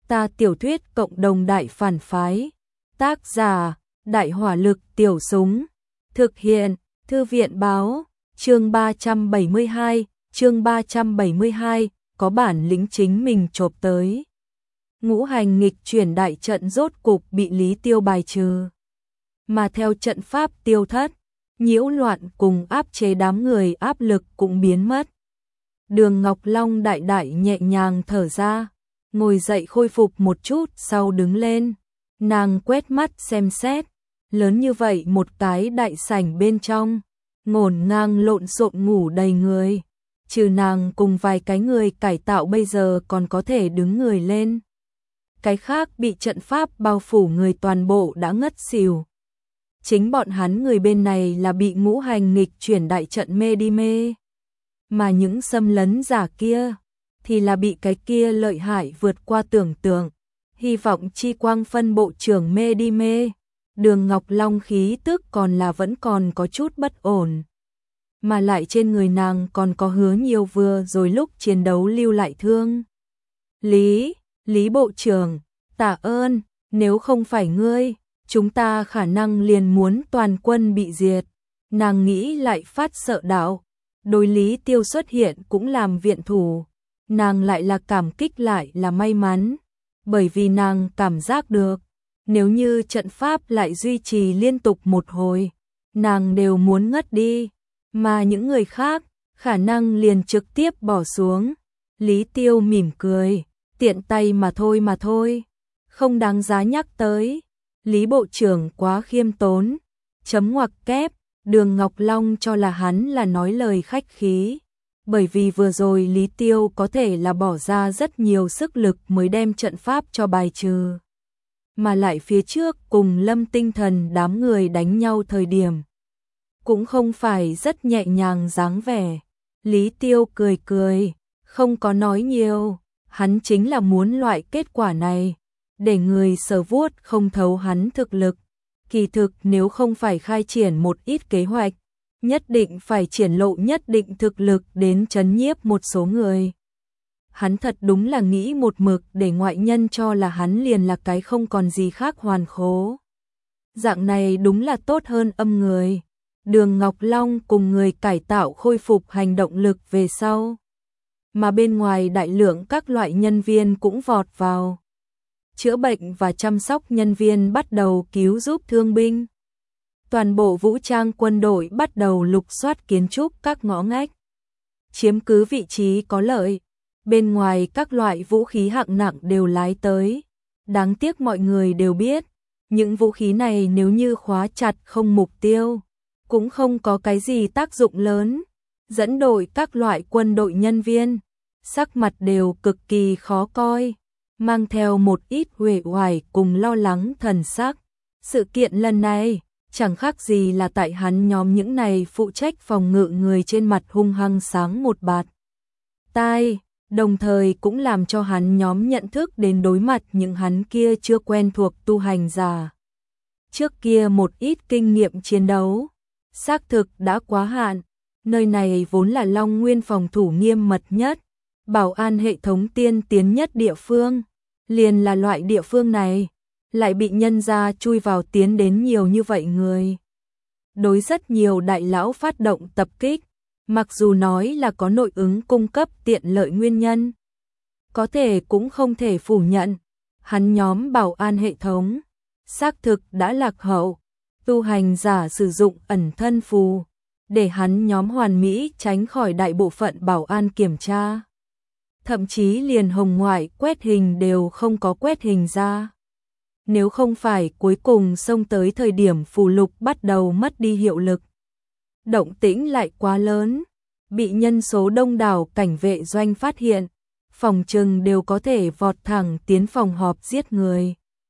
Ta tiểu thuyết cộng đồng đại phản phái. Tác giả, Đại hỏa lực tiểu súng. Thực hiện, Thư viện báo. Chương 372, có bản lĩnh chính mình chộp tới. Ngũ hành nghịch chuyển đại trận rốt cục bị Lý Tiêu bài trừ. Mà theo trận pháp tiêu thất, nhiễu loạn cùng áp chế đám người áp lực cũng biến mất. Đường Ngọc Long đại đại nhẹ nhàng thở ra, ngồi dậy khôi phục một chút sau đứng lên. Nàng quét mắt xem xét, lớn như vậy một cái đại sảnh bên trong, ngổn ngang lộn xộn ngủ đầy người. Trừ nàng cùng vài cái người cải tạo bây giờ còn có thể đứng người lên. Cái khác bị trận pháp bao phủ người toàn bộ đã ngất xỉu. Chính bọn hắn người bên này là bị ngũ hành nghịch chuyển đại trận mê đi mê. Mà những xâm lấn giả kia thì là bị cái kia lợi hại vượt qua tưởng tượng. Hy vọng chi quang phân bộ trưởng mê đi mê. Đường Ngọc Long khí tức còn là vẫn còn có chút bất ổn. Mà lại trên người nàng còn có hứa nhiều vừa rồi lúc chiến đấu lưu lại thương. Lý bộ trưởng, tạ ơn, nếu không phải ngươi, chúng ta khả năng liền muốn toàn quân bị diệt. Nàng nghĩ lại phát sợ đạo, đối Lý Tiêu xuất hiện cũng làm viện thủ. Nàng lại là cảm kích lại là may mắn, bởi vì nàng cảm giác được, nếu như trận pháp lại duy trì liên tục một hồi, nàng đều muốn ngất đi, mà những người khác, khả năng liền trực tiếp bỏ xuống. Lý Tiêu mỉm cười, tiện tay mà thôi, không đáng giá nhắc tới. Lý bộ trưởng quá khiêm tốn, chấm ngoặc kép, Đường Ngọc Long cho là hắn là nói lời khách khí, bởi vì vừa rồi Lý Tiêu có thể là bỏ ra rất nhiều sức lực mới đem trận pháp cho bài trừ. Mà lại phía trước cùng Lâm Tinh Thần đám người đánh nhau thời điểm, cũng không phải rất nhẹ nhàng dáng vẻ. Lý Tiêu cười, không có nói nhiều, hắn chính là muốn loại kết quả này, để người sờ vuốt không thấu hắn thực lực. Kỳ thực nếu không phải khai triển một ít kế hoạch, nhất định phải triển lộ nhất định thực lực đến trấn nhiếp một số người. Hắn thật đúng là nghĩ một mực để ngoại nhân cho là hắn liền là cái không còn gì khác hoàn khố. Dạng này đúng là tốt hơn âm người. Đường Ngọc Long cùng người cải tạo khôi phục hành động lực về sau. Mà bên ngoài đại lượng các loại nhân viên cũng vọt vào. Chữa bệnh và chăm sóc nhân viên bắt đầu cứu giúp thương binh. Toàn bộ vũ trang quân đội bắt đầu lục soát kiến trúc các ngõ ngách, chiếm cứ vị trí có lợi. Bên ngoài các loại vũ khí hạng nặng đều lái tới. Đáng tiếc mọi người đều biết, những vũ khí này nếu như khóa chặt không mục tiêu, cũng không có cái gì tác dụng lớn. Dẫn đội các loại quân đội nhân viên, sắc mặt đều cực kỳ khó coi, mang theo một ít uể oải cùng lo lắng thần sắc. Sự kiện lần này chẳng khác gì là tại hắn nhóm những này phụ trách phòng ngự người trên mặt hung hăng sáng một bạt tai, đồng thời cũng làm cho hắn nhóm nhận thức đến đối mặt những hắn kia chưa quen thuộc tu hành giả. Trước kia một ít kinh nghiệm chiến đấu, xác thực đã quá hạn, nơi này vốn là Long Nguyên phòng thủ nghiêm mật nhất, bảo an hệ thống tiên tiến nhất địa phương, liền là loại địa phương này, lại bị nhân gia chui vào tiến đến nhiều như vậy người. Đối rất nhiều đại lão phát động tập kích, mặc dù nói là có nội ứng cung cấp tiện lợi nguyên nhân, có thể cũng không thể phủ nhận, hắn nhóm bảo an hệ thống xác thực đã lạc hậu. Tu hành giả sử dụng ẩn thân phù để hắn nhóm hoàn mỹ tránh khỏi đại bộ phận bảo an kiểm tra. Thậm chí liền hồng ngoại quét hình đều không có quét hình ra. Nếu không phải cuối cùng xông tới thời điểm phù lục bắt đầu mất đi hiệu lực, động tĩnh lại quá lớn, bị nhân số đông đảo cảnh vệ doanh phát hiện, phòng trừng đều có thể vọt thẳng tiến phòng họp giết người.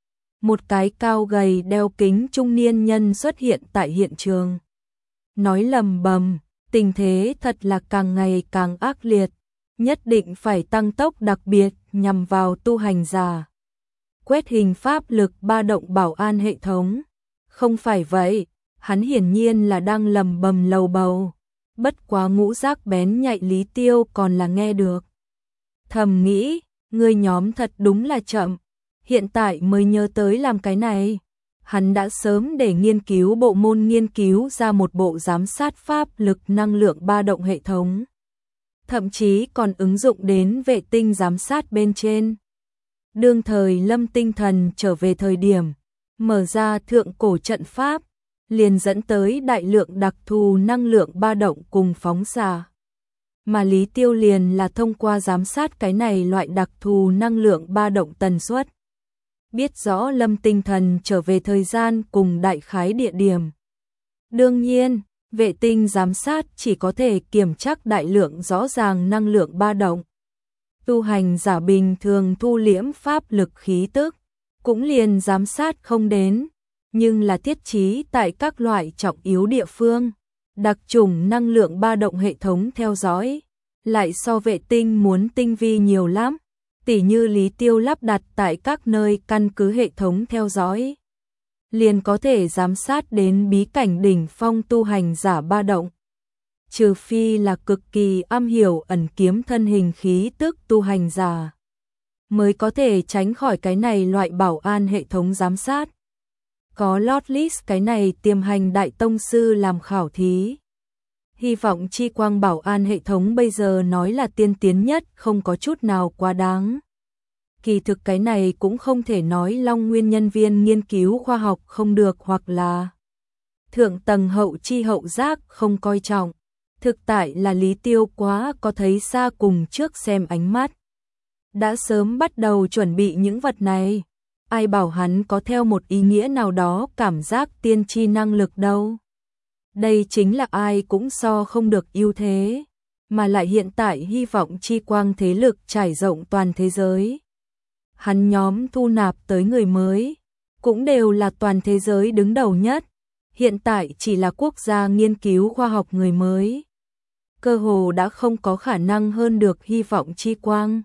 Một cái cao gầy đeo kính trung niên nhân xuất hiện tại hiện trường, nói lầm bầm, tình thế thật là càng ngày càng ác liệt, nhất định phải tăng tốc đặc biệt nhằm vào tu hành giả. Quét hình pháp lực ba động bảo an hệ thống. Không phải vậy, hắn hiển nhiên là đang lầm bầm lầu bầu. Bất quá ngũ giác bén nhạy Lý Tiêu còn là nghe được. Thầm nghĩ, người nhóm thật đúng là chậm, hiện tại mới nhớ tới làm cái này. Hắn đã sớm để nghiên cứu bộ môn nghiên cứu ra một bộ giám sát pháp lực năng lượng ba động hệ thống. Thậm chí còn ứng dụng đến vệ tinh giám sát bên trên. Đương thời Lâm Tinh Thần trở về thời điểm, mở ra thượng cổ trận pháp, liền dẫn tới đại lượng đặc thù năng lượng ba động cùng phóng xạ. Mà Lý Tiêu liền là thông qua giám sát cái này loại đặc thù năng lượng ba động tần suất. Biết rõ Lâm Tinh Thần trở về thời gian cùng đại khái địa điểm. Đương nhiên, vệ tinh giám sát chỉ có thể kiểm chắc đại lượng rõ ràng năng lượng ba động. Tu hành giả bình thường thu liễm pháp lực khí tức, cũng liền giám sát không đến, nhưng là thiết trí tại các loại trọng yếu địa phương, đặc chủng năng lượng ba động hệ thống theo dõi, lại so vệ tinh muốn tinh vi nhiều lắm, tỉ như Lý Tiêu lắp đặt tại các nơi căn cứ hệ thống theo dõi, liền có thể giám sát đến bí cảnh đỉnh phong tu hành giả ba động. Trừ phi là cực kỳ am hiểu ẩn kiếm thân hình khí tức tu hành giả, mới có thể tránh khỏi cái này loại bảo an hệ thống giám sát. Có Lotlis cái này tiềm hành đại tông sư làm khảo thí. Hy vọng chi quang bảo an hệ thống bây giờ nói là tiên tiến nhất, không có chút nào quá đáng. Kỳ thực cái này cũng không thể nói Long Nguyên nhân viên nghiên cứu khoa học không được, hoặc là thượng tầng hậu chi hậu giác không coi trọng. Thực tại là Lý Tiêu quá có thấy xa cùng trước xem ánh mắt. Đã sớm bắt đầu chuẩn bị những vật này. Ai bảo hắn có theo một ý nghĩa nào đó cảm giác tiên tri năng lực đâu. Đây chính là ai cũng so không được ưu thế. Mà lại hiện tại hy vọng chi quang thế lực trải rộng toàn thế giới. Hắn nhóm thu nạp tới người mới, cũng đều là toàn thế giới đứng đầu nhất. Hiện tại chỉ là quốc gia nghiên cứu khoa học người mới. Cơ hồ đã không có khả năng hơn được hy vọng chi quang.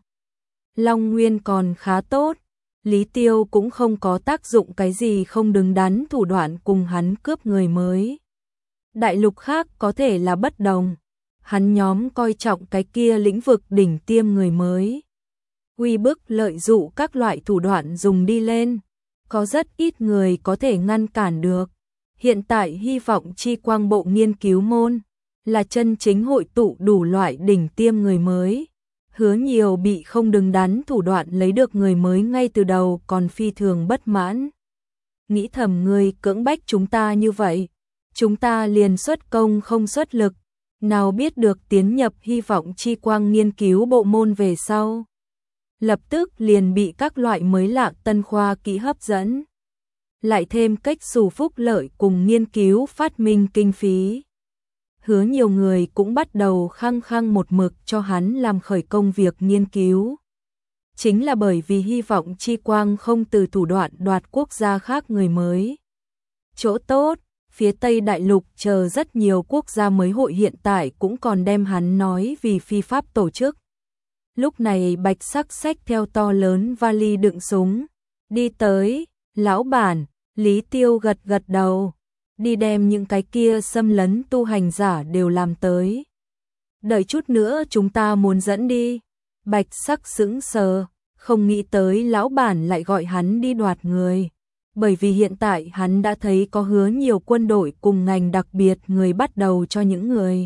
Long Nguyên còn khá tốt, Lý Tiêu cũng không có tác dụng cái gì không đứng đắn thủ đoạn cùng hắn cướp người mới. Đại lục khác có thể là bất đồng, hắn nhóm coi trọng cái kia lĩnh vực đỉnh tiêm người mới. Uy bức lợi dụ các loại thủ đoạn dùng đi lên, có rất ít người có thể ngăn cản được. Hiện tại hy vọng chi quang bộ nghiên cứu môn là chân chính hội tụ đủ loại đỉnh tiêm người mới. Hứa Nhiều bị không đứng đắn thủ đoạn lấy được người mới ngay từ đầu còn phi thường bất mãn. Nghĩ thầm người cưỡng bách chúng ta như vậy, chúng ta liền xuất công không xuất lực, nào biết được tiến nhập hy vọng chi quang nghiên cứu bộ môn về sau. Lập tức liền bị các loại mới lạ tân khoa kỹ hấp dẫn. Lại thêm cách xù phúc lợi cùng nghiên cứu phát minh kinh phí. Hứa Nhiều người cũng bắt đầu khăng khăng một mực cho hắn làm khởi công việc nghiên cứu. Chính là bởi vì hy vọng chi quang không từ thủ đoạn đoạt quốc gia khác người mới. Chỗ tốt, phía Tây Đại Lục chờ rất nhiều quốc gia mới hội hiện tại cũng còn đem hắn nói vì phi pháp tổ chức. Lúc này Bạch Sắc xách theo to lớn vali đựng súng, đi tới, lão bản, Lý Tiêu gật gật đầu, đi đem những cái kia xâm lấn tu hành giả đều làm tới. Đợi chút nữa chúng ta muốn dẫn đi. Bạch Sắc sững sờ, không nghĩ tới lão bản lại gọi hắn đi đoạt người. Bởi vì hiện tại hắn đã thấy có Hứa Nhiều quân đội cùng ngành đặc biệt người bắt đầu cho những người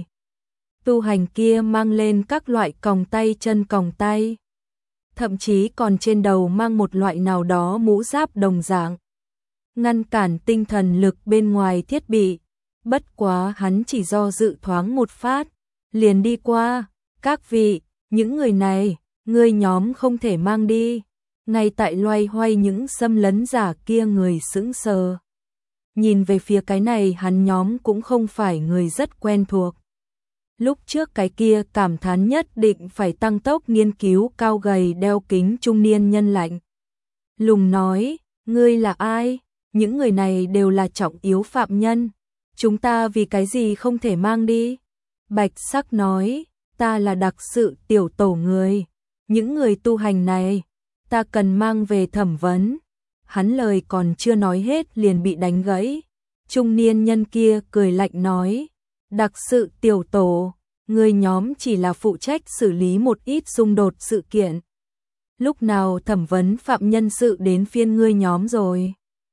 tu hành kia mang lên các loại còng tay chân còng tay. Thậm chí còn trên đầu mang một loại nào đó mũ giáp đồng dạng. Ngăn cản tinh thần lực bên ngoài thiết bị. Bất quá hắn chỉ do dự thoáng một phát, liền đi qua. Các vị, những người này, người nhóm không thể mang đi. Ngay tại loay hoay những xâm lấn giả kia người sững sờ. Nhìn về phía cái này hắn nhóm cũng không phải người rất quen thuộc. Lúc trước cái kia cảm thán nhất định phải tăng tốc nghiên cứu cao gầy đeo kính trung niên nhân lạnh. Lùng nói, ngươi là ai? Những người này đều là trọng yếu phạm nhân. Chúng ta vì cái gì không thể mang đi? Bạch Sắc nói, ta là đặc sự tiểu tổ người. Những người tu hành này, ta cần mang về thẩm vấn. Hắn lời còn chưa nói hết liền bị đánh gãy. Trung niên nhân kia cười lạnh nói, đặc sự tiểu tổ, người nhóm chỉ là phụ trách xử lý một ít xung đột sự kiện. lúc nào thẩm vấn phạm nhân sự đến phiên ngươi nhóm rồi?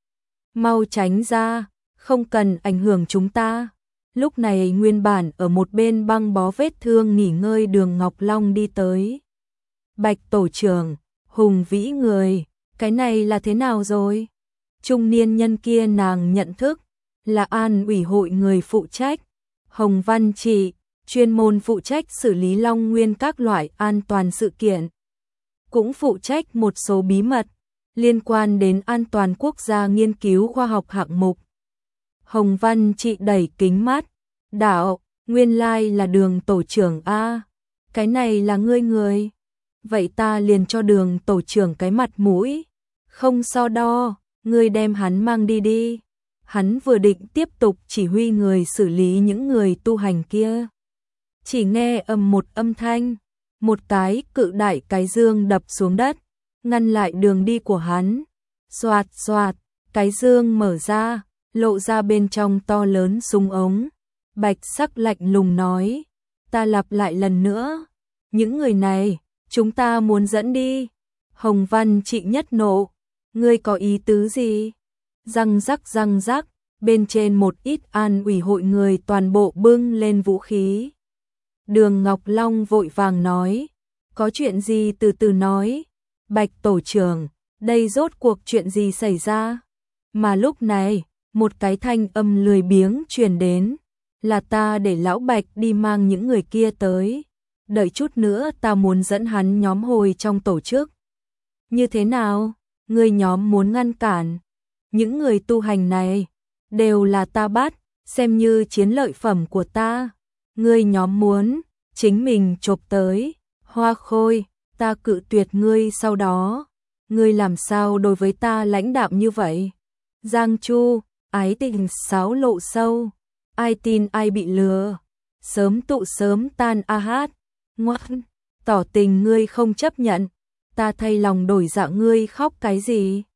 Mau tránh ra, không cần ảnh hưởng chúng ta. Lúc này nguyên bản ở một bên băng bó vết thương nghỉ ngơi Đường Ngọc Long đi tới. Bạch tổ trưởng, hùng vĩ người, cái này là thế nào rồi? Trung niên nhân kia nàng nhận thức, là an ủy hội người phụ trách, Hồng Văn Trị, chuyên môn phụ trách xử lý Long Nguyên các loại an toàn sự kiện. Cũng phụ trách một số bí mật liên quan đến an toàn quốc gia nghiên cứu khoa học hạng mục. Hồng Văn Trị đẩy kính mắt, đạo, nguyên lai là Đường tổ trưởng a, cái này là ngươi người. Vậy ta liền cho Đường tổ trưởng cái mặt mũi, không so đo, ngươi đem hắn mang đi đi. Hắn vừa định tiếp tục chỉ huy người xử lý những người tu hành kia. Chỉ nghe ầm một âm thanh, một cái cự đại cái dương đập xuống đất, ngăn lại đường đi của hắn. Xoạt xoạt, cái dương mở ra, lộ ra bên trong to lớn súng ống. Bạch sắc lạnh lùng nói, ta lặp lại lần nữa, những người này, chúng ta muốn dẫn đi. Hồng Văn Trị nhất nộ, ngươi có ý tứ gì? Răng rắc, bên trên một ít an ủy hội người toàn bộ bưng lên vũ khí. Đường Ngọc Long vội vàng nói, có chuyện gì từ từ nói. Bạch tổ trưởng, đây rốt cuộc chuyện gì xảy ra? Mà lúc này, một cái thanh âm lười biếng truyền đến, là ta để lão Bạch đi mang những người kia tới. Đợi chút nữa ta muốn dẫn hắn nhóm hồi trong tổ chức. Như thế nào? Người nhóm muốn ngăn cản? Những người tu hành này đều là ta bắt, xem như chiến lợi phẩm của ta. Ngươi nhóm muốn chính mình chộp tới. Hoa Khôi, ta cự tuyệt ngươi sau đó. Ngươi làm sao đối với ta lãnh đạm như vậy? Giang Chu, ái tình sáo lộ sâu. Ai tin ai bị lừa. Sớm tụ sớm tan a hát. Ngoan, tỏ tình ngươi không chấp nhận. Ta thay lòng đổi dạ ngươi khóc cái gì?